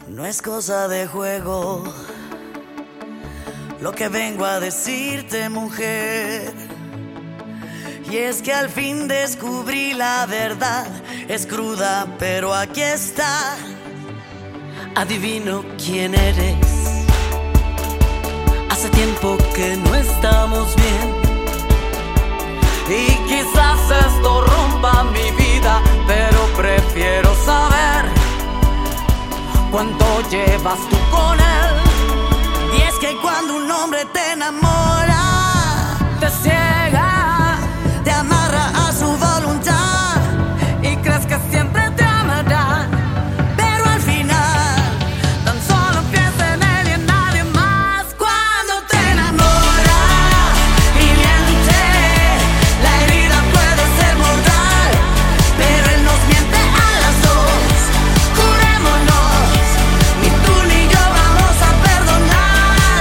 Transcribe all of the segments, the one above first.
No es cosa de juego lo que vengo a decirte, mujer. Y es que al fin descubrí la verdad. Es cruda, pero aquí está. Adivino quién eres. Hace tiempo que no estamos bien, y quizás esto rompa mi vida, pero prefiero saber cuánto llevas tú con él. Y es que cuando un hombre te enamora, te ciega, te amarra a su voluntad y crees que siempre te amará, pero al final tan solo piensa en él y en nadie más. Cuando te enamora y miente, la herida puede ser mortal, pero él nos miente a las dos. Jurémonos, ni tú ni yo vamos a perdonar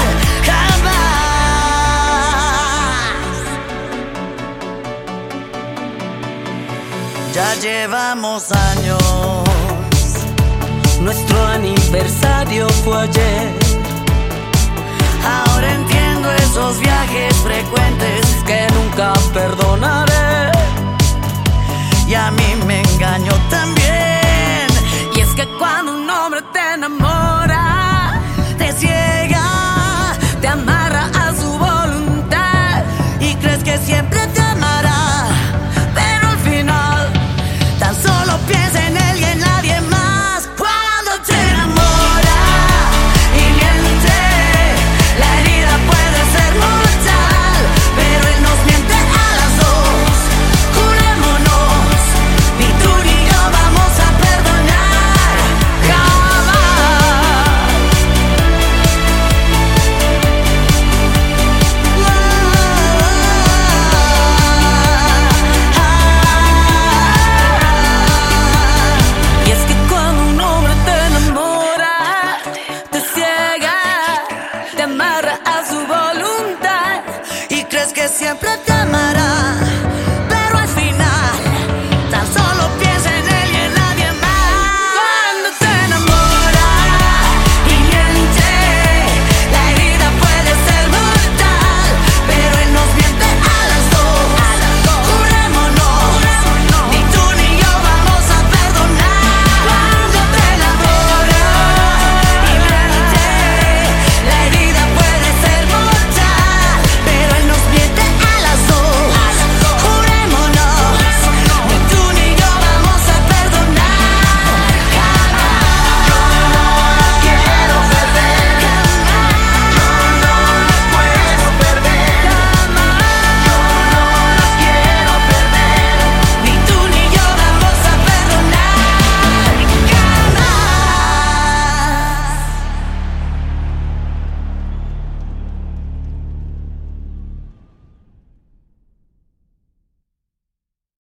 jamás. Ya llevamos años, nuestro aniversario fue ayer. Ahora entiendo esos viajes frecuentes que nunca perdonaré. Y a mí me engañó también.